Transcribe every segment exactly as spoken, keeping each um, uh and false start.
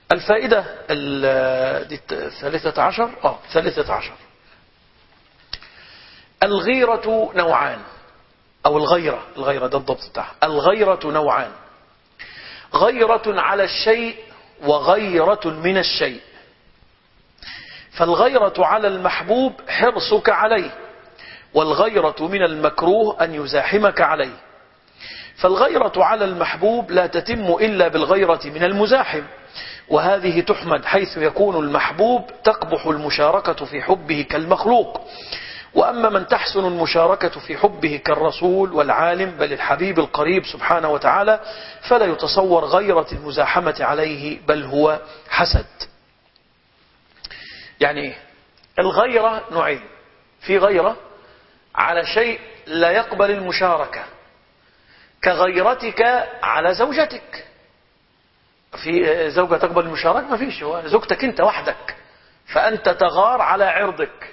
الفائدة الثالثة عشر آه ثالثة عشر الغيرة نوعان، أو الغيرة الغيرة ده الضبط بتاعها. الغيرة نوعان: غيرة على الشيء وغيرة من الشيء. فالغيرة على المحبوب حرصك عليه، والغيرة من المكروه أن يزاحمك عليه. فالغيرة على المحبوب لا تتم إلا بالغيرة من المزاحم، وهذه تحمد حيث يكون المحبوب تقبح المشاركة في حبه كالمخلوق. وأما من تحسن المشاركة في حبه كالرسول والعالم بل الحبيب القريب سبحانه وتعالى، فلا يتصور غيرة المزاحمة عليه، بل هو حسد. يعني الغيرة نوعين: في غيرة على شيء لا يقبل المشاركة، كغيرتك على زوجتك. في زوجة تقبل المشاركة؟ ما فيش، هو زوجتك انت وحدك، فأنت تغار على عرضك.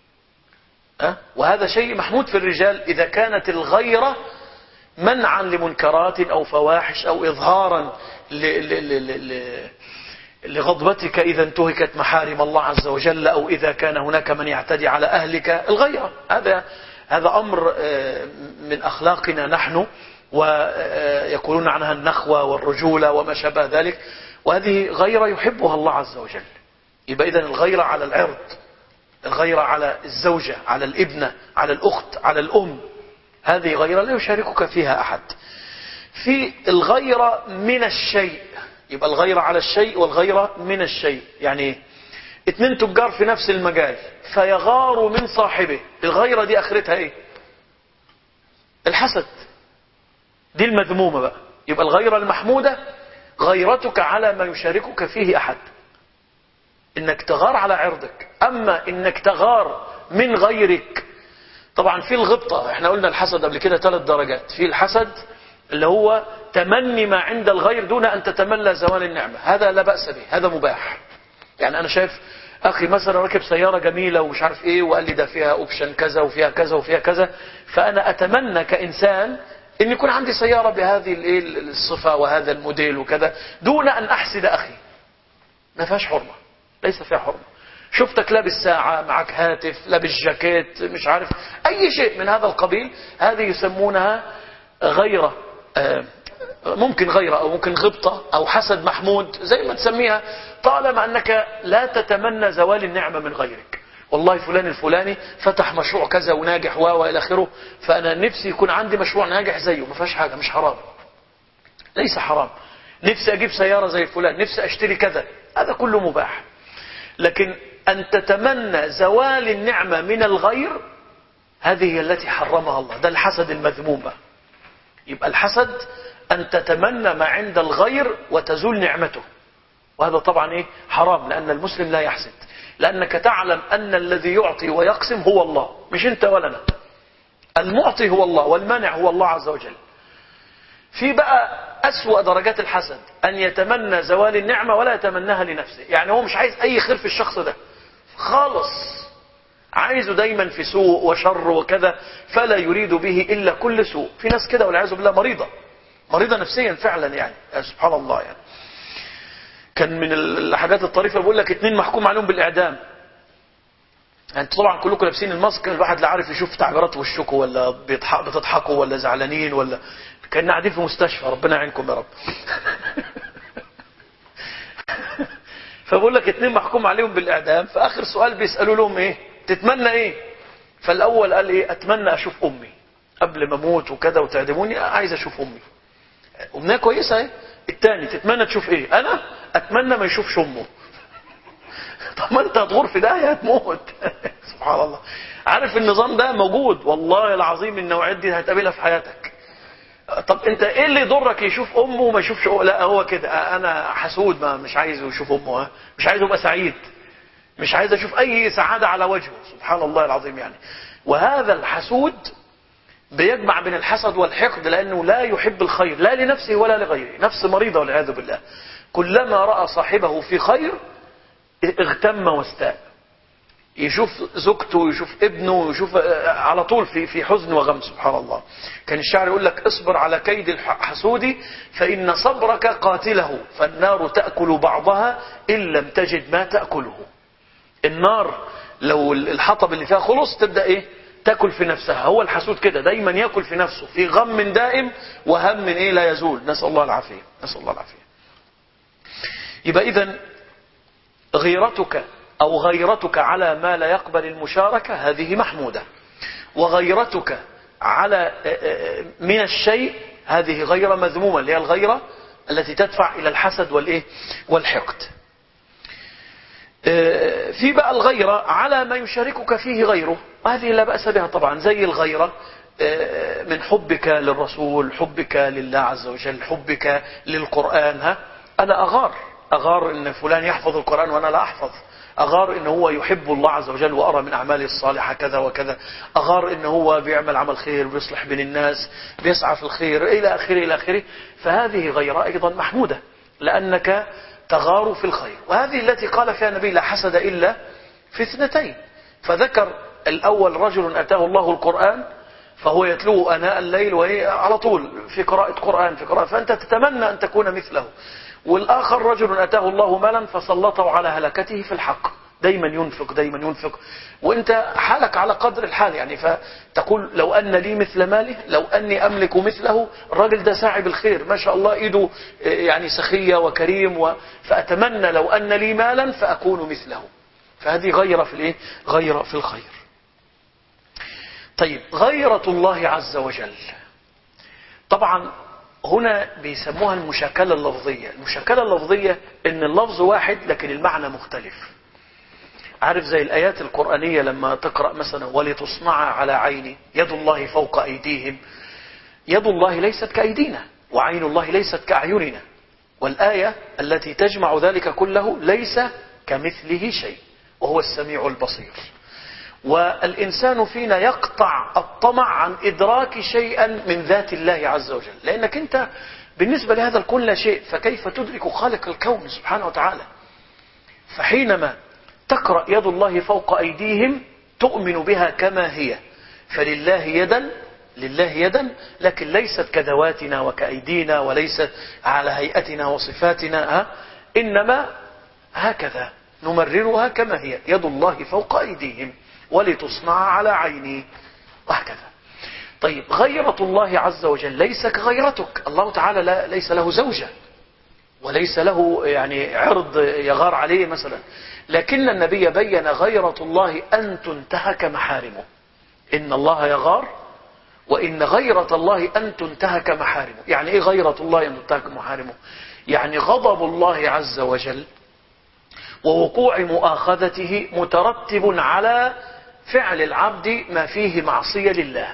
أه؟ وهذا شيء محمود في الرجال إذا كانت الغيرة منعا لمنكرات أو فواحش أو إظهارا ل ل ل ل لغضبتك إذا انتهكت محارم الله عز وجل، أو إذا كان هناك من يعتدي على أهلك. الغيرة هذا هذا أمر من أخلاقنا نحن، ويقولون عنها النخوة والرجولة وما شابه ذلك، وهذه غيرة يحبها الله عز وجل. يبقى إذن الغيرة على العرض، الغيرة على الزوجة، على الابنة، على الأخت، على الأم، هذه غيرة لا يشاركك فيها أحد. في الغيرة من الشيء، يبقى الغيرة على الشيء والغيرة من الشيء. يعني اتنين تجار في نفس المجال فيغار من صاحبه، الغيرة دي آخرتها ايه؟ الحسد، دي المذمومة بقى. يبقى الغيرة المحمودة غيرتك على ما يشاركك فيه أحد، انك تغار على عرضك. اما انك تغار من غيرك، طبعا في الغبطة، احنا قلنا الحسد قبل كده ثلاث درجات. في الحسد اللي هو تمني ما عند الغير دون ان تتمنى زوال النعمة، هذا لا بأس به، هذا مباح. يعني انا شايف اخي مثلا ركب سيارة جميلة ومش عارف ايه، وقال لي ده فيها اوبشن كذا وفيها كذا وفيها كذا، فانا اتمنى كإنسان ان يكون عندي سيارة بهذه الصفة وهذا الموديل وكذا، دون ان احسد اخي. ما فيهاش حرمة، ليس فيها حرمة. شفتك لابس ساعة، معك هاتف، لابس جاكيت، مش عارف أي شيء من هذا القبيل، هذه يسمونها غيرة، ممكن غيرة أو ممكن غبطة أو حسد محمود، زي ما تسميها، طالما أنك لا تتمنى زوال النعمة من غيرك. والله فلان الفلاني فتح مشروع كذا وناجح وإلى آخره، فأنا نفسي يكون عندي مشروع ناجح زيه. ما فيهاش حاجة، مش حرام، ليس حرام. نفسي أجيب سيارة زي فلان، نفسي أشتري كذا، هذا كله مباح. لكن أن تتمنى زوال النعمة من الغير، هذه هي التي حرمها الله، ده الحسد المذموم بقى. يبقى الحسد أن تتمنى ما عند الغير وتزول نعمته، وهذا طبعا إيه؟ حرام، لأن المسلم لا يحسد، لأنك تعلم أن الذي يعطي ويقسم هو الله، مش أنت ولا أنا. المعطي هو الله والمانع هو الله عز وجل. في بقى أسوأ درجات الحسد أن يتمنى زوال النعمة ولا يتمناها لنفسه. يعني هو مش عايز أي خير في الشخص ده خالص، عايزه دايما في سوء وشر وكذا، فلا يريد به إلا كل سوء. في ناس كده والعياذ بالله مريضة مريضة نفسيا فعلا، يعني سبحان الله. يعني كان من الحاجات الطريفة بقول لك اتنين محكوم عليهم بالإعدام. انتوا طبعا كلكم لابسين الماسك، الواحد لا عارف يشوف تعبيرات وشكم، ولا بتضحكوا ولا زعلانين، ولا كنا قاعدين في مستشفى، ربنا يعينكم يا رب. فبقول لك اتنين محكوم عليهم بالإعدام، فآخر سؤال بيسألوا لهم ايه؟ تتمنى ايه؟ فالأول قال ايه؟ أتمنى أشوف أمي قبل ما أموت وكذا وتعدموني، عايز أشوف أمي. أمنية كويسة ايه؟ الثاني تتمنى تشوف ايه؟ أنا أتمنى ما يشوفش أمه. طب ما انت هتغور في داهية هتموت. سبحان الله. عارف النظام ده موجود والله العظيم، النوعيات دي هتقابلها في حياتك. طب انت ايه اللي يضرك يشوف امه وما يشوفش؟ لا هو كده، انا حسود، ما مش عايز يشوف امه، مش عايز يبقى سعيد، مش عايز اشوف اي سعادة على وجهه. سبحان الله العظيم. يعني وهذا الحسود بيجمع بين الحسد والحقد، لانه لا يحب الخير لا لنفسه ولا لغيره، نفس مريضة والعياذ بالله. كلما رأى صاحبه في خير اغتم واستاء. يشوف زوجته ويشوف ابنه ويشوف على طول في في حزن وغم. سبحان الله. كان الشاعر يقول لك اصبر على كيد الحسود فإن صبرك قاتله، فالنار تأكل بعضها إن لم تجد ما تأكله. النار لو الحطب اللي فيها خلص تبدأ ايه تأكل في نفسها. هو الحسود كده دايما يأكل في نفسه في غم دائم وهم ايه لا يزول. نسأل الله العافية، نسأل الله العافية. يبقى إذن غيرتك أو غيرتك على ما لا يقبل المشاركة هذه محمودة، وغيرتك على من الشيء هذه غيرة مذمومة، اللي هي الغيرة التي تدفع إلى الحسد والإيه والحقد. في بقى الغيرة على ما يشاركك فيه غيره، هذه لا بأس بها طبعا، زي الغيرة من حبك للرسول، حبك لله عز وجل، حبك للقرآن. ها أنا أغار أغار إن فلان يحفظ القرآن وأنا لا أحفظ، أغار إن هو يحب الله عز وجل وأرى من أعماله الصالحة كذا وكذا، أغار إن هو بيعمل عمل خير بيصلح بين الناس بيسعى في الخير إلى آخره إلى آخره. فهذه غيرة أيضا محمودة لأنك تغار في الخير. وهذه التي قال فيها النبي لا حسد إلا في اثنتين، فذكر الأول رجل أتاه الله القرآن فهو يتلوه آناء الليل وهي على طول في قراءة قرآن في قراءة، فأنت تتمنى أن تكون مثله. والآخر رجل أتاه الله مالا فسلطه على هلكته في الحق، دايما ينفق دايما ينفق، وانت حالك على قدر الحال يعني. فتقول لو أن لي مثل ماله، لو أني أملك مثله. الراجل ده ساعي بالخير ما شاء الله، إيده يعني سخية وكريم و... فأتمنى لو أن لي مالا فأكون مثله. فهذه غيرة في الإيه؟ غيرة في الخير. طيب غيرة الله عز وجل طبعا هنا بيسموها المشاكلة اللفظية. المشاكلة اللفظية ان اللفظ واحد لكن المعنى مختلف. عارف زي الآيات القرآنية لما تقرأ مثلا ولتصنع على عيني يد الله فوق أيديهم، يد الله ليست كأيدينا وعين الله ليست كأعيننا، والآية التي تجمع ذلك كله ليس كمثله شيء وهو السميع البصير. والإنسان فينا يقطع الطمع عن إدراك شيئا من ذات الله عز وجل، لأنك أنت بالنسبة لهذا الكون لا شيء، فكيف تدرك خالق الكون سبحانه وتعالى؟ فحينما تقرأ يد الله فوق أيديهم تؤمن بها كما هي، فلله يدا لله يدا لكن ليست كذواتنا وكأيدينا وليست على هيئتنا وصفاتنا، ها؟ إنما هكذا نمررها كما هي، يد الله فوق أيديهم ولتصنع على عيني وهكذا. طيب غيرة الله عز وجل ليس كغيرتك. الله تعالى لا ليس له زوجة وليس له يعني عرض يغار عليه مثلا، لكن النبي بين غيرة الله أن تنتهك محارمه. إن الله يغار وإن غيرة الله أن تنتهك محارمه. يعني إيه غيرة الله أن تنتهك محارمه؟ يعني غضب الله عز وجل ووقوع مؤاخذته مترتب على فعل العبد ما فيه معصية لله.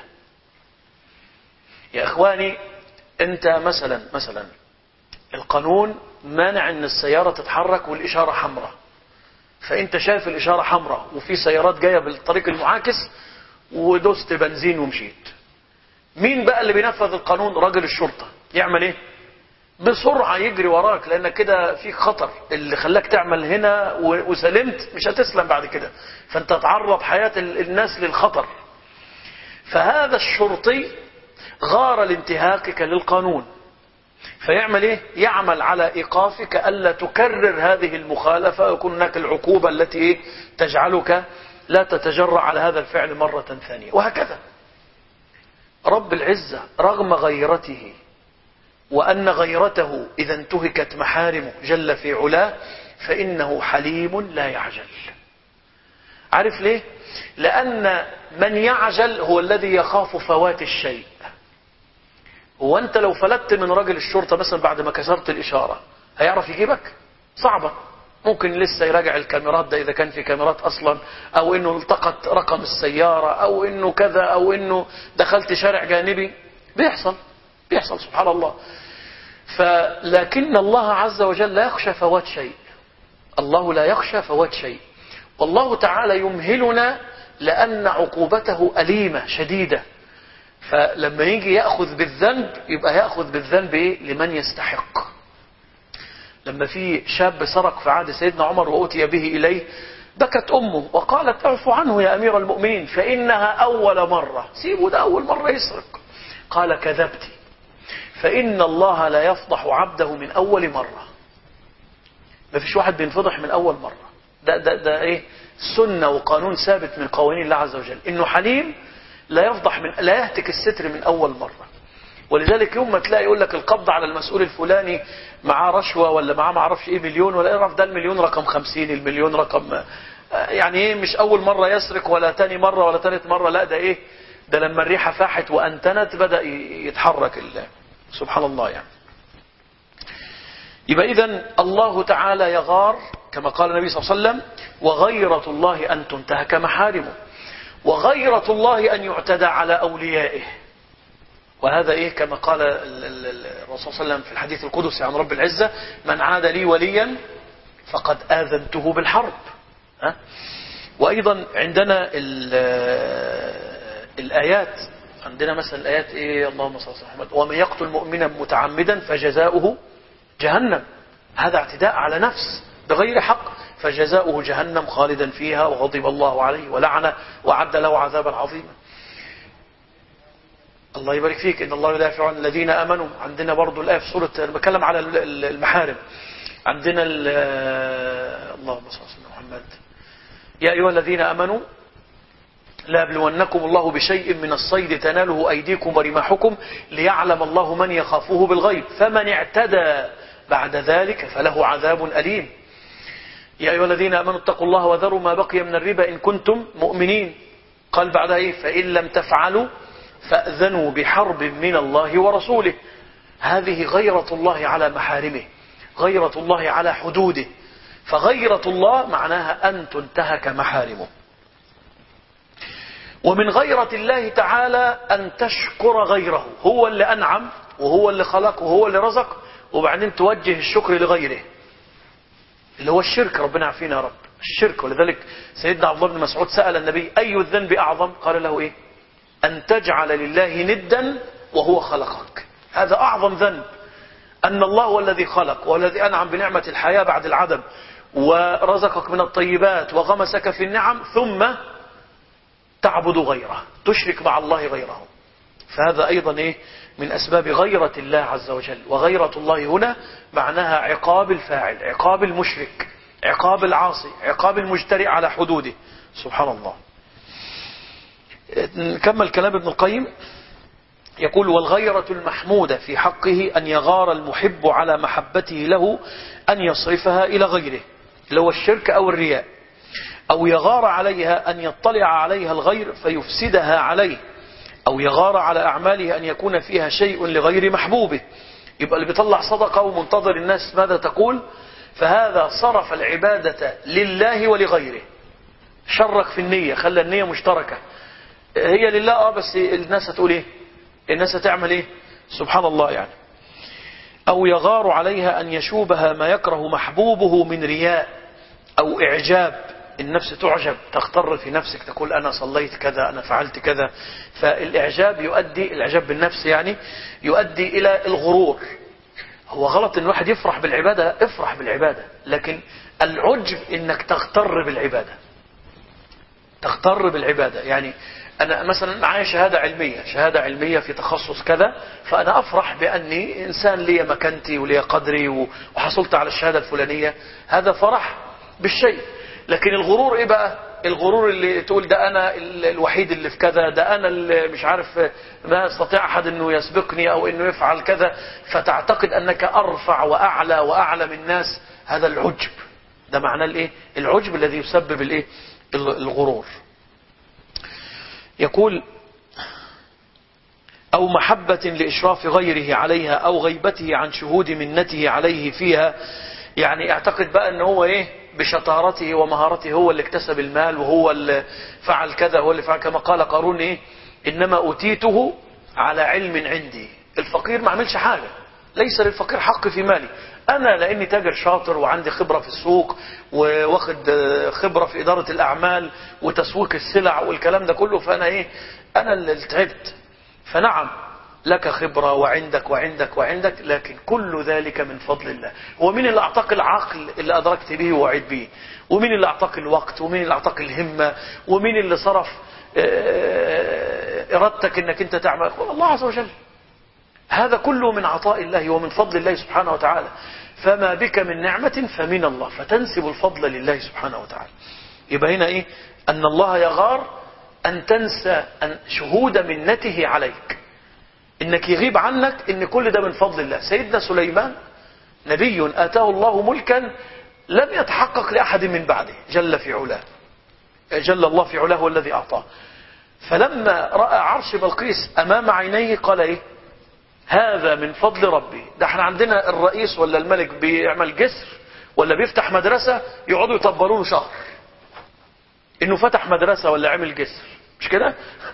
يا إخواني أنت مثلا مثلا القانون مانع أن السيارة تتحرك والإشارة حمراء، فأنت شايف الإشارة حمراء وفي سيارات جاية بالطريق المعاكس ودوست بنزين ومشيت. مين بقى اللي بينفذ القانون؟ راجل الشرطة. يعمل إيه؟ بسرعة يجري وراك، لأنك كده فيك خطر. اللي خلاك تعمل هنا وسلمت مش هتسلم بعد كده، فأنت تعرض حياة الناس للخطر. فهذا الشرطي غار لانتهاكك للقانون، فيعمل إيه؟ يعمل على إيقافك ألا تكرر هذه المخالفة، ويكون هناك العقوبة التي إيه؟ تجعلك لا تتجرأ على هذا الفعل مرة ثانية. وهكذا رب العزة رغم غيرته وأن غيرته إذا انتهكت محارمه جل في علاه فإنه حليم لا يعجل. عارف ليه؟ لأن من يعجل هو الذي يخاف فوات الشيء. هو أنت لو فلت من رجل الشرطة مثلا بعد ما كسرت الإشارة هيعرف يجيبك؟ صعبة. ممكن لسه يراجع الكاميرات ده إذا كان في كاميرات أصلا، أو إنه التقط رقم السيارة، أو إنه كذا، أو إنه دخلت شارع جانبي. بيحصل بيحصل سبحان الله. فلكن الله عز وجل لا يخشى فوات شيء. الله لا يخشى فوات شيء. والله تعالى يمهلنا لأن عقوبته أليمة شديدة. فلما يجي يأخذ بالذنب يبقى يأخذ بالذنب إيه؟ لمن يستحق. لما في شاب سرق في عهد سيدنا عمر وأتي به إليه بكت أمه وقالت اعفو عنه يا أمير المؤمنين فإنها أول مرة، سيبه ده أول مرة يسرق. قال كذبتي، فإن الله لا يفضح عبده من أول مرة. ما فيش واحد بينفضح من أول مرة. ده, ده, ده إيه؟ سنة وقانون ثابت من قوانين الله عز وجل، إنه حليم لا يفضح من لا يهتك الستر من أول مرة. ولذلك يوم ما تلاقي يقول لك القبض على المسؤول الفلاني معاه رشوة ولا معاه ما اعرفش ايه مليون ولا يعرف ده المليون رقم خمسين، المليون رقم يعني ايه، مش اول مرة يسرق ولا تاني مرة ولا تالت مرة، لا ده ايه، ده لما الريحة فاحت وانتنت بدأ يتحرك الله سبحان الله يعني. يبقى اذن الله تعالى يغار كما قال النبي صلى الله عليه وسلم: وغيرة الله أن تنتهك محارمه، وغيرة الله أن يعتدى على أوليائه. وهذا إيه كما قال الرسول صلى الله عليه وسلم في الحديث القدسي عن رب العزة: من عاد لي وليا فقد آذنته بالحرب. ها؟ وأيضا عندنا الآيات، عندنا مثلا الآيات إيه، اللهم صل على محمد: ومن يقتل مؤمنا متعمدا فجزاؤه جهنم. هذا اعتداء على نفس بغير حق، فجزاؤه جهنم خالدا فيها وغضب الله عليه ولعنه وأعد له عذابا عظيما. الله يبارك فيك: إن الله يدافع عن الذين آمنوا. عندنا برضو الآية في سورة، أنا بتكلم على المحارم، عندنا اللهم صل على محمد: يا أيها الذين آمنوا لا يبلونكم الله بشيء من الصيد تناله أيديكم ورماحكم ليعلم الله من يخافه بالغيب فمن اعتدى بعد ذلك فله عذاب أليم. يا أيها الذين آمنوا اتقوا الله وذروا ما بقي من الربا إن كنتم مؤمنين. قال بعدها إيه؟ فإن لم تفعلوا فأذنوا بحرب من الله ورسوله. هذه غيرة الله على محارمه، غيرة الله على حدوده. فغيرة الله معناها أن تنتهك محارمه. ومن غيرة الله تعالى أن تشكر غيره، هو اللي أنعم وهو اللي خلق وهو اللي رزق، وبعدين توجه الشكر لغيره اللي هو الشرك. ربنا عافينا يا رب الشرك. ولذلك سيدنا عبد الله بن مسعود سأل النبي: أي الذنب أعظم؟ قال له إيه؟ أن تجعل لله ندا وهو خلقك. هذا أعظم ذنب، أن الله هو الذي خلق والذي أنعم بنعمة الحياة بعد العدم ورزقك من الطيبات وغمسك في النعم، ثم تعبد غيره، تشرك مع الله غيره. فهذا أيضا إيه؟ من أسباب غيرة الله عز وجل. وغيرة الله هنا معناها عقاب الفاعل، عقاب المشرك، عقاب العاصي، عقاب المجترئ على حدوده. سبحان الله. نكمل كلام ابن القيم، يقول: والغيرة المحمودة في حقه أن يغار المحب على محبته له أن يصرفها إلى غيره، اللي هو الشرك أو الرياء، أو يغار عليها أن يطلع عليها الغير فيفسدها عليه، أو يغار على أعماله أن يكون فيها شيء لغير محبوبه. يبقى اللي بيطلع صدقة ومنتظر الناس ماذا تقول، فهذا صرف العبادة لله ولغيره. شرك في النية، خلى النية مشتركة، هي لله اه بس الناس هتقول ايه، الناس هتعمل ايه. سبحان الله يعني. أو يغار عليها أن يشوبها ما يكره محبوبه من رياء أو إعجاب، النفس تعجب، تغتر في نفسك، تقول أنا صليت كذا، أنا فعلت كذا. فالإعجاب يؤدي، الإعجاب بالنفس يعني يؤدي إلى الغرور. هو غلط إن واحد يفرح بالعبادة، افرح بالعبادة، لكن العجب إنك تغتر بالعبادة، تغتر بالعبادة. يعني أنا مثلا معايا شهادة علمية، شهادة علمية في تخصص كذا، فأنا أفرح بأني إنسان لي مكانتي ولي قدري وحصلت على الشهادة الفلانية، هذا فرح بالشيء. لكن الغرور إيه بقى؟ الغرور اللي تقول ده أنا الوحيد اللي في كذا، ده أنا اللي مش عارف ما يستطيع أحد أنه يسبقني أو أنه يفعل كذا، فتعتقد أنك أرفع وأعلى وأعلى من الناس. هذا العجب، ده معناه الإيه؟ العجب الذي يسبب الإيه؟ الغرور. يقول: أو محبة لإشراف غيره عليها أو غيبته عن شهود منته عليه فيها. يعني اعتقد بقى أنه هو إيه؟ بشطارته ومهارته هو اللي اكتسب المال وهو اللي فعل كذا، هو اللي فعل، كما قال قارون إيه؟ إنما أوتيته على علم عندي. الفقير ما عملش حاجة، ليس للفقير حق في مالي. أنا لأني تاجر شاطر وعندي خبرة في السوق واخد خبرة في إدارة الأعمال وتسويق السلع والكلام ده كله، فأنا إيه؟ أنا اللي تعبت. فنعم لك خبرة وعندك وعندك وعندك، لكن كل ذلك من فضل الله. ومين اللي أعطاك العقل اللي أدركت به ووعيت به؟ ومين اللي أعطاك الوقت؟ ومين اللي أعطاك الهمة؟ ومين اللي صرف إرادتك أنك أنت تعمل؟ الله عز وجل. هذا كله من عطاء الله ومن فضل الله سبحانه وتعالى. فما بك من نعمة فمن الله، فتنسب الفضل لله سبحانه وتعالى. يبقى هنا إيه؟ أن الله يغار أن تنسى أن شهود منته عليك، إنك يغيب عنك إن كل ده من فضل الله. سيدنا سليمان نبي آتاه الله ملكا لم يتحقق لأحد من بعده، جل في علاه، جل الله في علاه هو الذي أعطاه. فلما رأى عرش بلقيس أمام عينيه قال إيه؟ هذا من فضل ربي. ده احنا عندنا الرئيس ولا الملك بيعمل جسر ولا بيفتح مدرسة يقعدوا يطبلوا له شهر انه فتح مدرسة ولا عمل جسر، مش كده؟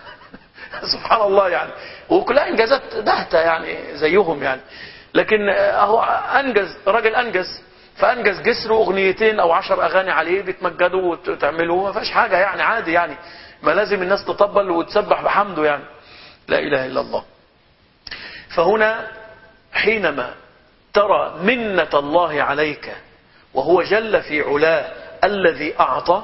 سبحان الله يعني، وكلها انجازات دهته يعني زيهم يعني. لكن اهو انجز راجل، انجز فانجز جسر واغنيتين او عشر اغاني عليه بتمجدوا وتعملوا، ما فيش حاجة يعني، عادي يعني، ما لازم الناس تطبل وتسبح بحمده يعني. لا اله الا الله. فهنا حينما ترى منة الله عليك وهو جل في علاه الذي أعطى،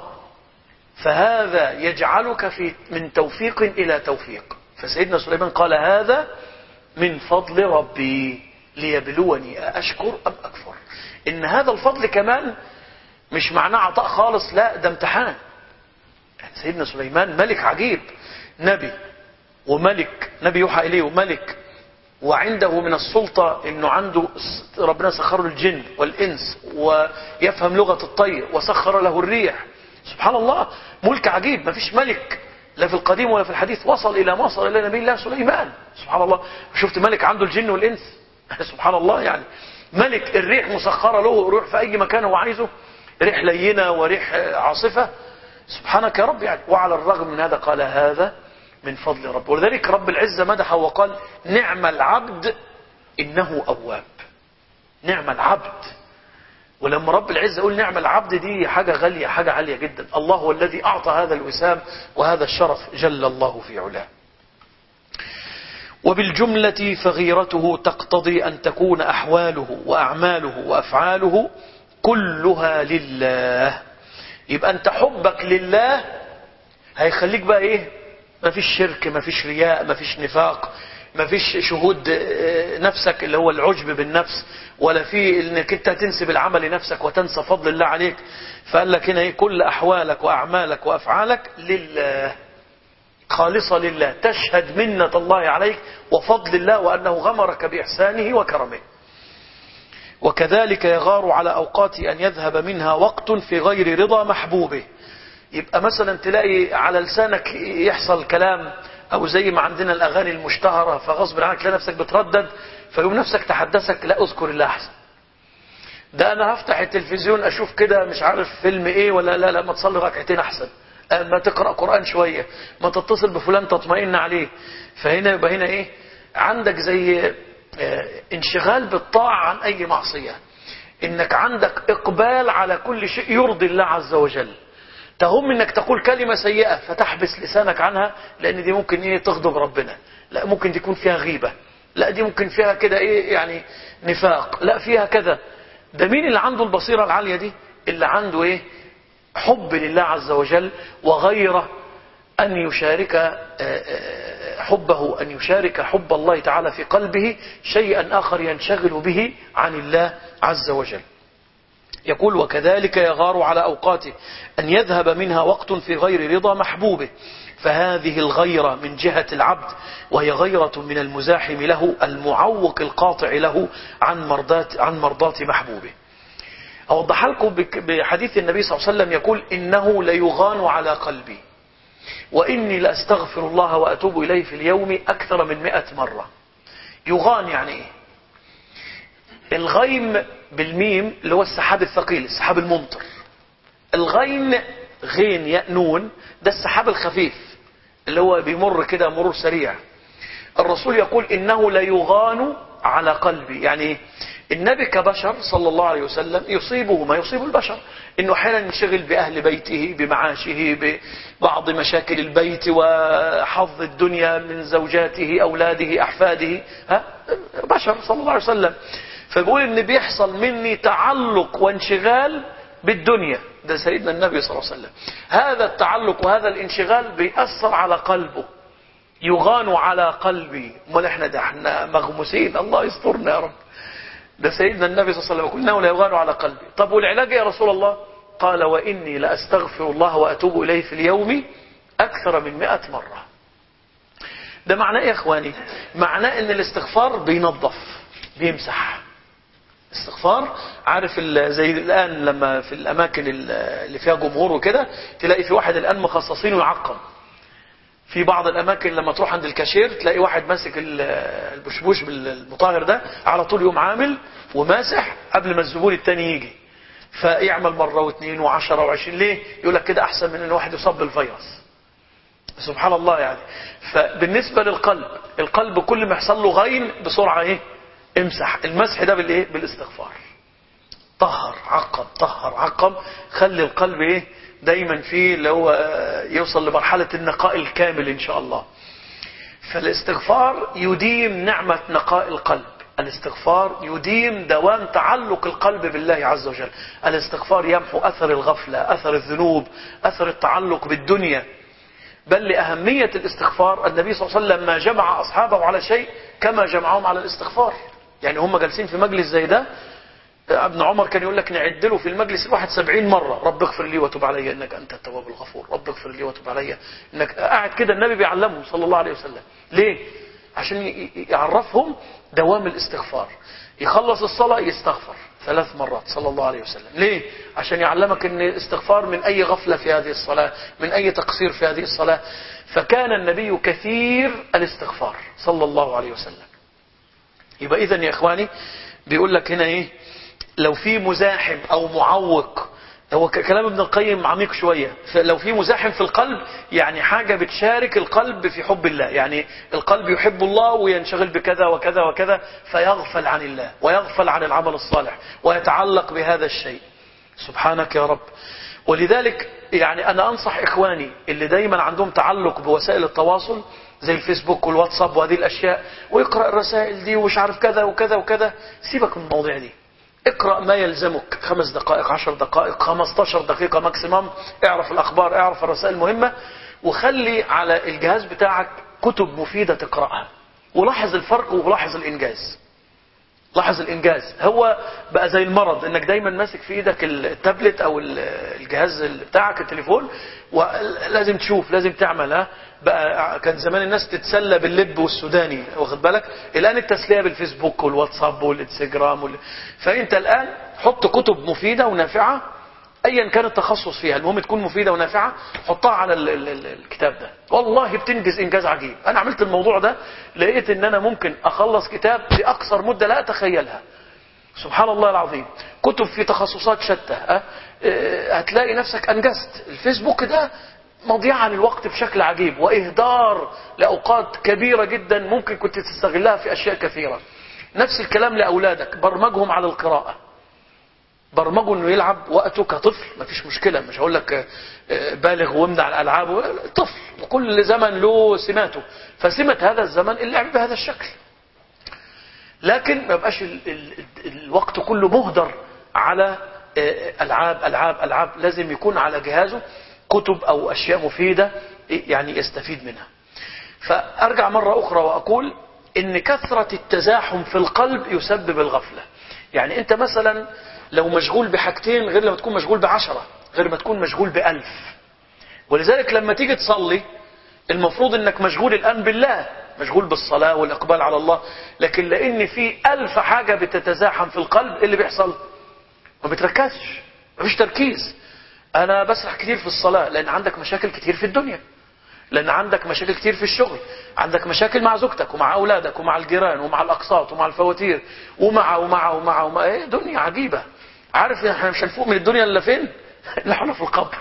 فهذا يجعلك في من توفيق إلى توفيق. فسيدنا سليمان قال هذا من فضل ربي ليبلوني أشكر أم أكفر. إن هذا الفضل كمان مش معناه عطاء خالص، لا ده امتحان. يعني سيدنا سليمان ملك عجيب، نبي وملك، نبي يوحى إليه وملك، وعنده من السلطة انه عنده ربنا سخر له الجن والانس ويفهم لغة الطير وسخر له الريح. سبحان الله، ملك عجيب. ما فيش ملك لا في القديم ولا في الحديث وصل الى ما وصل الى نبي الله سليمان. سبحان الله، شفت ملك عنده الجن والانس؟ سبحان الله يعني، ملك الريح مسخرة له، يروح في اي مكان هو عايزه، ريح لينة وريح عاصفة. سبحانك يا رب يعني. وعلى الرغم من هذا قال هذا من فضل رب. ولذلك رب العزة مدحه وقال نعم العبد إنه أواب. نعم العبد. ولما رب العزة يقول نعم العبد، دي حاجة غالية، حاجة عالية جدا. الله هو الذي أعطى هذا الوسام وهذا الشرف جل الله في علاه. وبالجملة فغيرته تقتضي أن تكون أحواله وأعماله وأفعاله كلها لله. يبقى أنت حبك لله هيخليك بقى إيه؟ ما فيش شرك، ما فيش رياء، ما فيش نفاق، ما فيش شهود نفسك اللي هو العجب بالنفس، ولا في انك انت تنسب العمل لنفسك وتنسى فضل الله عليك. فقال لك هنا كل احوالك واعمالك وافعالك لله، خالصة لله، تشهد منة الله عليك وفضل الله وانه غمرك باحسانه وكرمه. وكذلك يغار على اوقات ان يذهب منها وقت في غير رضا محبوبه. يبقى مثلا تلاقي على لسانك يحصل كلام، او زي ما عندنا الاغاني المشتهرة فغصب عنك تلاقي نفسك بتردد، فيوم نفسك تحدثك لا اذكر الله احسن. ده انا هفتح التلفزيون اشوف كده مش عارف فيلم ايه، ولا لا لا ما تصلي ركعتين احسن، ما تقرأ قرآن شوية، ما تتصل بفلان تطمئن عليه. فهنا يبقى هنا ايه؟ عندك زي انشغال بالطاعة عن اي معصية، انك عندك اقبال على كل شيء يرضي الله عز وجل. تهم انك تقول كلمة سيئة فتحبس لسانك عنها، لان دي ممكن ايه؟ تغضب ربنا، لا ممكن تكون فيها غيبة، لا دي ممكن فيها كده ايه يعني نفاق، لا فيها كذا. ده مين اللي عنده البصيرة العالية دي؟ اللي عنده ايه؟ حب لله عز وجل، وغيره ان يشارك حبه، ان يشارك حب الله تعالى في قلبه شيئا اخر ينشغل به عن الله عز وجل. يقول وكذلك يغار على أوقاته أن يذهب منها وقت في غير رضا محبوبه. فهذه الغيرة من جهة العبد، وهي غيرة من المزاحم له المعوق القاطع له عن مرضات عن مرضات محبوبه. أوضح لكم بحديث النبي صلى الله عليه وسلم يقول إنه ليغان على قلبي وإني لأستغفر الله وأتوب إليه في اليوم أكثر من مئة مرة. يغان يعني إيه؟ الغيم بالميم اللي هو السحاب الثقيل، السحاب الممطر. الغين غين ياء نون، ده السحاب الخفيف اللي هو بيمر كده مرور سريع. الرسول يقول إنه ليغان على قلبي، يعني النبي كبشر صلى الله عليه وسلم يصيبه ما يصيب البشر، انه احيانا ينشغل باهل بيته، بمعاشه، ببعض مشاكل البيت وحظ الدنيا من زوجاته، اولاده، احفاده. ها بشر صلى الله عليه وسلم. فبيقول ان بيحصل مني تعلق وانشغال بالدنيا. ده سيدنا النبي صلى الله عليه وسلم. هذا التعلق وهذا الانشغال بيأثر على قلبه، يغان على قلبي. امال احنا ده احنا مغموسين، الله يسترنا يا رب. ده سيدنا النبي صلى الله عليه وسلم قلنا لا يغان على قلبي. طب والعلاج يا رسول الله؟ قال وإني لأستغفر الله وأتوب إليه في اليوم أكثر من مئة مرة. ده معناه ايه يا اخواني؟ معناه ان الاستغفار بينظف، بيمسح. استغفار، عارف زي الآن لما في الأماكن اللي فيها جمهور وكده تلاقي في واحد الآن مخصصين يعقم. في بعض الأماكن لما تروح عند الكاشير تلاقي واحد ماسك البشبوش بالمطهر ده على طول يوم عامل وماسح قبل ما الزبون التاني يجي، فيعمل مرة واثنين وعشرة وعشرين. ليه؟ يقول لك كده أحسن من أن واحد يصاب بالفيروس. سبحان الله يعني. فبالنسبة للقلب، القلب كل ما يحصل له غين بسرعة ايه؟ امسح. المسح ده بالايه؟ بالاستغفار. طهر عقم، طهر عقم، خلي القلب ايه؟ دايما فيه اللي هو يوصل لمرحلة النقاء الكامل ان شاء الله. فالاستغفار يديم نعمة نقاء القلب. الاستغفار يديم دوام تعلق القلب بالله عز وجل. الاستغفار يمحو اثر الغفلة، اثر الذنوب، اثر التعلق بالدنيا. بل لأهمية الاستغفار النبي صلى الله عليه وسلم ما جمع أصحابه على شيء كما جمعهم على الاستغفار. يعني هم جالسين في مجلس زي ده، ابن عمر كان يقول لك نعد له في المجلس الواحد سبعين مرة رب اغفر لي وتب علي إنك أنت التواب الغفور، رب اغفر لي وتب علي إنك. قاعد كده النبي بيعلمهم صلى الله عليه وسلم. ليه؟ عشان يعرفهم دوام الاستغفار. يخلص الصلاة يستغفر ثلاث مرات صلى الله عليه وسلم. ليه؟ عشان يعلمك ان الاستغفار من اي غفلة في هذه الصلاة، من اي تقصير في هذه الصلاة. فكان النبي كثير الاستغفار صلى الله عليه وسلم. يبقى اذن يا اخواني بيقول لك هنا ايه؟ لو في مزاحم او معوق، هو كلام ابن القيم عميق شوية. لو في مزاحم في القلب يعني حاجة بتشارك القلب في حب الله، يعني القلب يحب الله وينشغل بكذا وكذا وكذا فيغفل عن الله ويغفل عن العمل الصالح ويتعلق بهذا الشيء. سبحانك يا رب. ولذلك يعني أنا أنصح إخواني اللي دايما عندهم تعلق بوسائل التواصل زي الفيسبوك والواتساب وهذه الأشياء، ويقرأ الرسائل دي ومش عارف كذا وكذا وكذا، سيبك من المواضيع دي. اقرأ ما يلزمك، خمس دقائق، عشر دقائق، خمستاشر دقيقة ماكسيمم. اعرف الأخبار، اعرف الرسائل المهمة، وخلي على الجهاز بتاعك كتب مفيدة تقرأها. ولاحظ الفرق ولاحظ الإنجاز. لاحظ الإنجاز. هو بقى زي المرض انك دايما ماسك في ايدك التابلت او الجهاز بتاعك التليفون ولازم تشوف، لازم تعمل. ها بقى كان زمان الناس تتسلى باللب والسوداني، واخد بالك؟ الان التسلية بالفيسبوك والواتساب والانستجرام وال... فانت الان حط كتب مفيدة ونافعة ايا كان التخصص فيها، المهم تكون مفيدة ونافعة، حطها على ال ال ال الكتاب ده. والله بتنجز انجاز عجيب. انا عملت الموضوع ده، لقيت ان انا ممكن اخلص كتاب في اقصر مدة لا اتخيلها. سبحان الله العظيم. كتب في تخصصات شتى. أه؟ أه هتلاقي نفسك انجزت. الفيسبوك ده مضيعة للوقت بشكل عجيب، واهدار لاوقات كبيرة جدا ممكن كنت تستغلها في اشياء كثيرة. نفس الكلام لاولادك، برمجهم على القراءة. برمجه انه يلعب وقته كطفل، ما فيش مشكلة، مش هقول لك بالغ وامنع الالعاب، طفل وكل زمن له سماته. فسمة هذا الزمن اللعب بهذا الشكل. لكن ما يبقاش ال ال الوقت كله مهدر على العاب العاب العاب. لازم يكون على جهازه كتب او اشياء مفيدة يعني يستفيد منها. فارجع مرة اخرى واقول ان كثرة التزاحم في القلب يسبب الغفلة. يعني انت مثلا لو مشغول بحاجتين غير لما تكون مشغول بعشرة، غير ما تكون مشغول بألف. ولذلك لما تيجي تصلي المفروض انك مشغول الآن بالله، مشغول بالصلاة والإقبال على الله. لكن لأن في ألف حاجة بتتزاحم في القلب، اللي بيحصل ما بتركزش، ما فيش تركيز. أنا بسرح كتير في الصلاة لأن عندك مشاكل كتير في الدنيا، لأن عندك مشاكل كتير في الشغل، عندك مشاكل مع زوجتك ومع أولادك ومع الجيران ومع الأقساط ومع الفواتير ومع ومع ومع ومع إيه دنيا عجيبة. عارف احنا مش هنفوق من الدنيا إلا فين؟ إلا احنا في القبر.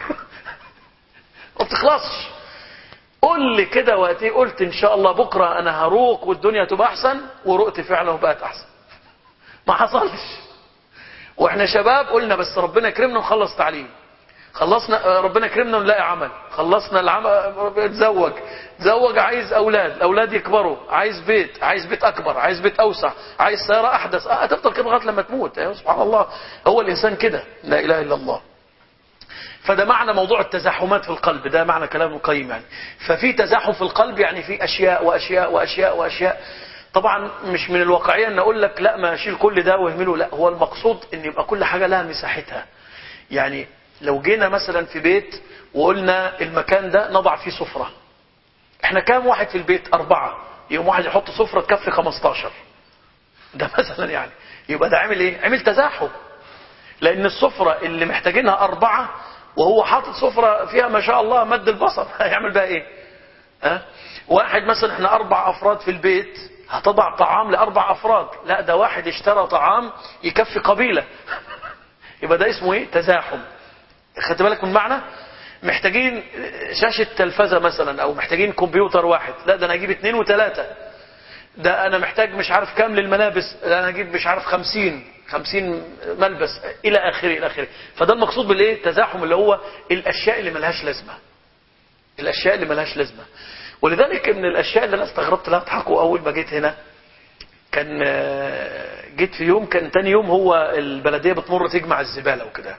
ما بتخلصش. قول لي كده وقتي قلت إن شاء الله بكرة أنا هروق والدنيا تبقى أحسن، ورقت فعلا وبقت أحسن. ما حصلش. واحنا شباب قلنا بس ربنا يكرمنا ونخلص تعليم، خلصنا ربنا يكرمنا ونلاقي عمل، خلصنا العمل اتزوج، تزوج عايز اولاد، الاولاد يكبروا، عايز بيت، عايز بيت اكبر، عايز بيت اوسع، عايز سياره احدث، اه هتفضل كده لغايه لما تموت. ايوه سبحان الله، هو الانسان كده، لا اله الا الله. فده معنى موضوع التزاحمات في القلب، ده معنى كلام القيم يعني. ففي تزاحم في القلب يعني في اشياء واشياء واشياء واشياء. طبعا مش من الواقعيه ان اقول لك لا ما اشيل كل ده واهمله، لا، هو المقصود ان يبقى كل حاجه لها مساحتها. يعني لو جينا مثلا في بيت وقلنا المكان ده نضع فيه سفره، احنا كام واحد في البيت؟ اربعه، يوم واحد يحط سفره تكفي خمستاشر، ده مثلا يعني، يبقى ده عمل ايه؟ عمل تزاحم. لان السفره اللي محتاجينها اربعه وهو حاطط سفره فيها ما شاء الله مد البصر، هيعمل بقى ايه؟ ها؟ واحد مثلا احنا اربع افراد في البيت، هتضع طعام لاربع افراد، لا ده واحد اشترى طعام يكفي قبيله. يبقى ده اسمه ايه؟ تزاحم. خدت بالك من معنى؟ محتاجين شاشة تلفزة مثلا او محتاجين كمبيوتر واحد، لا ده انا اجيب اتنين وتلاتة. ده انا محتاج مش عارف كام للملابس، لا انا اجيب مش عارف خمسين خمسين ملبس الى اخره الى اخره. فده المقصود بالايه؟ تزاحم، اللي هو الاشياء اللي ملهاش لازمة، الاشياء اللي ملهاش لازمة. ولذلك من الاشياء اللي انا استغربت لها اضحكوا اول ما جيت هنا، كان جيت في يوم، كان تاني يوم هو البلدية بتمر تجمع الزبالة وكده،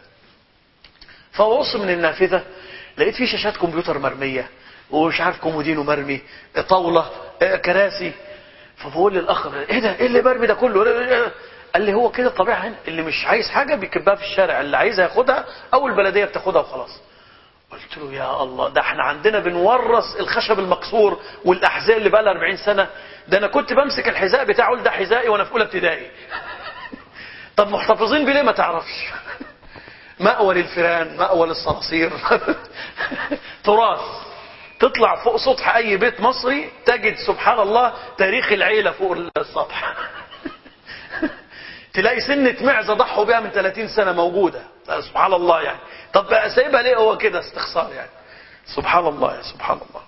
فبص من النافذة لقيت فيه شاشات كمبيوتر مرمية ومش عارف كومودينو مرمي، طاولة، كراسي. فبقول للأخ ايه ده؟ ايه اللي مرمي ده كله؟ قال لي هو كده الطبيعة هنا، اللي مش عايز حاجة بيكبها في الشارع، اللي عايزها ياخدها او البلدية بتاخدها وخلاص. قلت له يا الله، ده احنا عندنا بنورث الخشب المكسور والاحذية اللي بقى لها أربعين سنة. ده انا كنت بمسك الحذاء بتاعه ده حذائي وانا في اولى ابتدائي. طب محتفظين بيه ليه ما تعرفش؟ مأوى للفيران، مأوى للصراصير. تراث. تطلع فوق سطح اي بيت مصري تجد سبحان الله تاريخ العيلة فوق السطح. تلاقي سنة معزة ضحوا بها من ثلاثين سنة موجودة، سبحان الله يعني. طب بقى سايبها ليه؟ هو كده استخسار يعني. سبحان الله يا سبحان الله.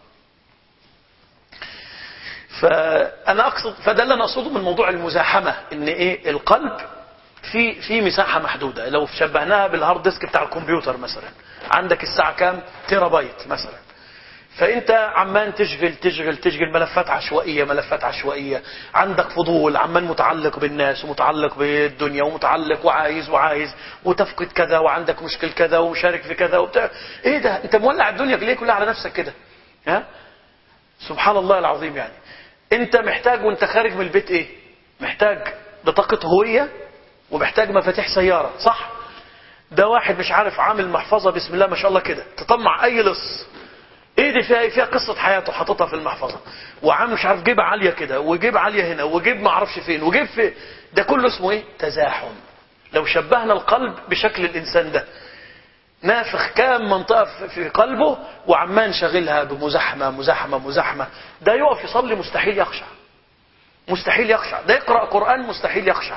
فأنا أقصد، فده اللي أنا أقصده من موضوع المزاحمة، إن إيه؟ القلب في في مساحة محدودة. لو شبهناها بالهارد ديسك بتاع الكمبيوتر مثلا، عندك الساعة كام؟ تيرا بايت مثلا. فانت عمان تشغل تشغل تشغل ملفات عشوائية ملفات عشوائية، عندك فضول، عمان متعلق بالناس ومتعلق بالدنيا ومتعلق وعايز وعايز وتفقد كذا وعندك مشكل كذا ومشارك في كذا وبتاع. ايه ده؟ انت مولع الدنيا ليه كلها على نفسك كده؟ ها؟ سبحان الله العظيم يعني. انت محتاج وانت خارج من البيت ايه؟ محتاج بطاقة هوية ومحتاج مفاتيح سيارة، صح؟ ده واحد مش عارف عامل محفظة بسم الله ما شاء الله كده، تطمع اي لص ايه دي فيها؟ فيها قصة حياته حاططها في المحفظة، وعامل مش عارف جيب عالية كده وجيب عالية هنا وجيب ما اعرفش فين وجيب في ده كله اسمه ايه؟ تزاحم. لو شبهنا القلب بشكل الانسان ده، نافخ كام منطقة في قلبه وعمان شغلها بمزاحمة مزاحمة مزاحمة. ده يقف يصلي مستحيل يخشع، مستحيل يخشع. ده يقرأ قرآن مستحيل يخشع.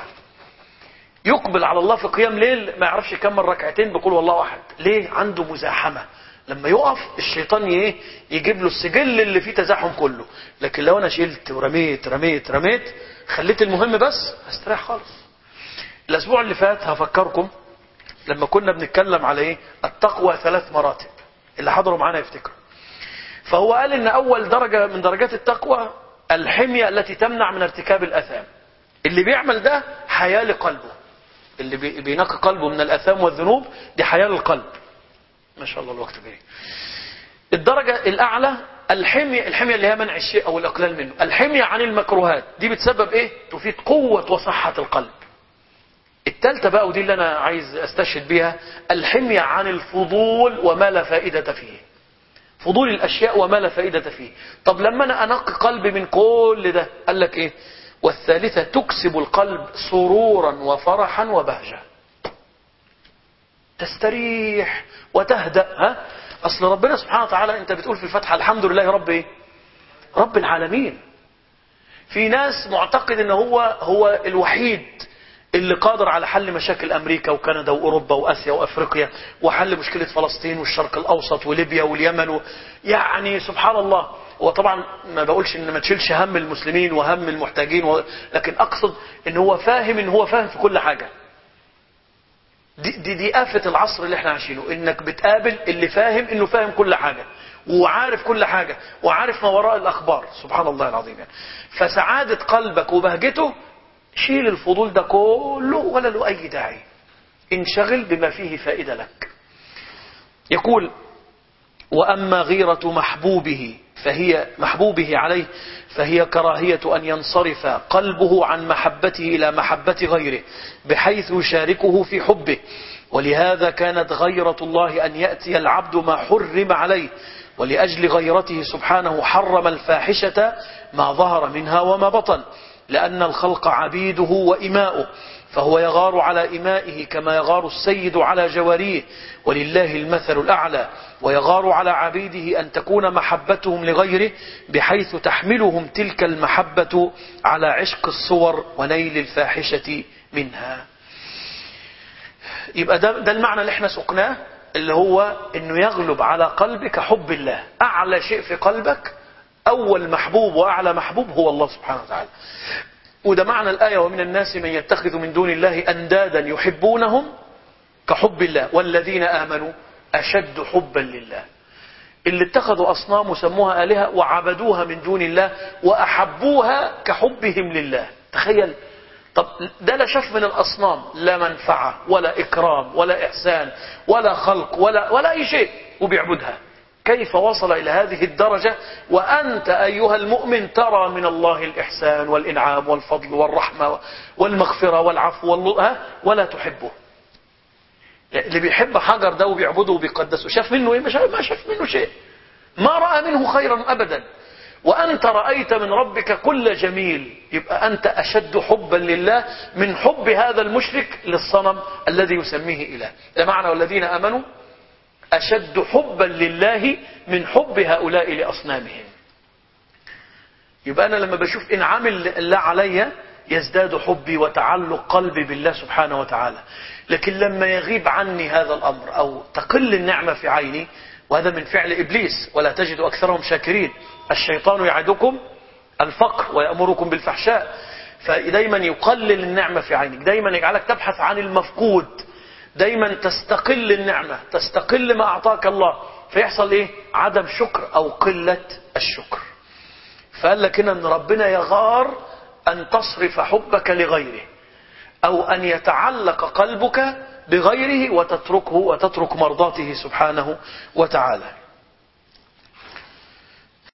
يقبل على الله في قيام ليل ما يعرفش يكمل ركعتين بقول والله احد. ليه؟ عنده مزاحمة. لما يقف الشيطان ايه؟ يجيب له السجل اللي فيه تزاحم كله. لكن لو انا شلت ورميت رميت رميت خليت المهم بس، هستريح خالص. الاسبوع اللي فات هفكركم لما كنا بنتكلم على ايه؟ التقوى ثلاث مراتب، اللي حضروا معانا يفتكروا. فهو قال ان اول درجة من درجات التقوى الحمية التي تمنع من ارتكاب الاثام. اللي بيعمل ده حياة لقلبه، اللي بينقي قلبه من الاثام والذنوب دي حياة للقلب. ما شاء الله الوقت جري. الدرجة الاعلى الحمية، الحمية اللي هي منع الشيء او الاقلال منه. الحمية عن المكروهات دي بتسبب ايه؟ تفيد قوة وصحة القلب. التالتة بقى ودي اللي انا عايز استشهد بيها، الحمية عن الفضول وما لا فائدة فيه. فضول الاشياء وما لا فائدة فيه. طب لما انا انقي قلبي من كل ده قال لك ايه؟ والثالثة تكسب القلب سرورا وفرحا وبهجة. تستريح وتهدأ. ها؟ اصل ربنا سبحانه وتعالى انت بتقول في الفتحة الحمد لله رب ايه؟ رب العالمين. في ناس معتقد ان هو هو الوحيد اللي قادر على حل مشاكل امريكا وكندا واوروبا واسيا وافريقيا، وحل مشكلة فلسطين والشرق الاوسط وليبيا واليمن و... يعني سبحان الله. وطبعا ما بقولش ان ما تشيلش هم المسلمين وهم المحتاجين و... لكن اقصد ان هو فاهم ان هو فاهم في كل حاجة. دي, دي, دي آفة العصر اللي احنا عايشينه، انك بتقابل اللي فاهم انه فاهم كل حاجة وعارف كل حاجة وعارف ما وراء الاخبار. سبحان الله العظيم يعني. فسعادة قلبك وبهجته شيل الفضول ده كله ولا له اي داعي، انشغل بما فيه فائدة لك. يقول: وأما غيرة محبوبه فهي محبوبه عليه فهي كراهية أن ينصرف قلبه عن محبته إلى محبة غيره بحيث يشاركه في حبه. ولهذا كانت غيرة الله أن يأتي العبد ما حرم عليه، ولأجل غيرته سبحانه حرم الفاحشة ما ظهر منها وما بطن، لأن الخلق عبيده وإماؤه، فهو يغار على إمائه كما يغار السيد على جواريه، ولله المثل الأعلى. ويغار على عبيده أن تكون محبتهم لغيره بحيث تحملهم تلك المحبة على عشق الصور ونيل الفاحشة منها. يبقى ده, ده المعنى اللي احنا سقناه، اللي هو انه يغلب على قلبك حب الله. أعلى شيء في قلبك، أول محبوب وأعلى محبوب هو الله سبحانه وتعالى. وده معنى الآية: ومن الناس من يتخذ من دون الله أندادا يحبونهم كحب الله والذين آمنوا أشد حبا لله. اللي اتخذوا أصنام وسموها آلهة وعبدوها من دون الله وأحبوها كحبهم لله. تخيل. طب ده لا شاف من الأصنام لا منفعة ولا إكرام ولا إحسان ولا خلق ولا, ولا أي شيء وبيعبدها. كيف وصل إلى هذه الدرجة وأنت أيها المؤمن ترى من الله الإحسان والإنعام والفضل والرحمة والمغفرة والعفو والله ولا تحبه؟ اللي بيحب حجر ده وبيعبده وبيقدسه شاف منه إيه؟ ما شاف منه شيء، ما رأى منه خيرا أبدا. وأنت رأيت من ربك كل جميل، يبقى أنت أشد حبا لله من حب هذا المشرك للصنم الذي يسميه إله. ده معنى والذين آمنوا أشد حبا لله من حب هؤلاء لأصنامهم. يبقى أنا لما بشوف إنعام الله علي يزداد حبي وتعلق قلبي بالله سبحانه وتعالى. لكن لما يغيب عني هذا الأمر أو تقل النعمة في عيني، وهذا من فعل إبليس، ولا تجد أكثرهم شاكرين، الشيطان يعدكم الفقر ويأمركم بالفحشاء، فدايما يقلل النعمة في عينك، دايما يجعلك تبحث عن المفقود، دايما تستقل النعمة، تستقل ما أعطاك الله، فيحصل إيه؟ عدم شكر أو قلة الشكر. فقال لك هنا أن ربنا يغار أن تصرف حبك لغيره، أو أن يتعلق قلبك بغيره وتتركه وتترك مرضاته سبحانه وتعالى.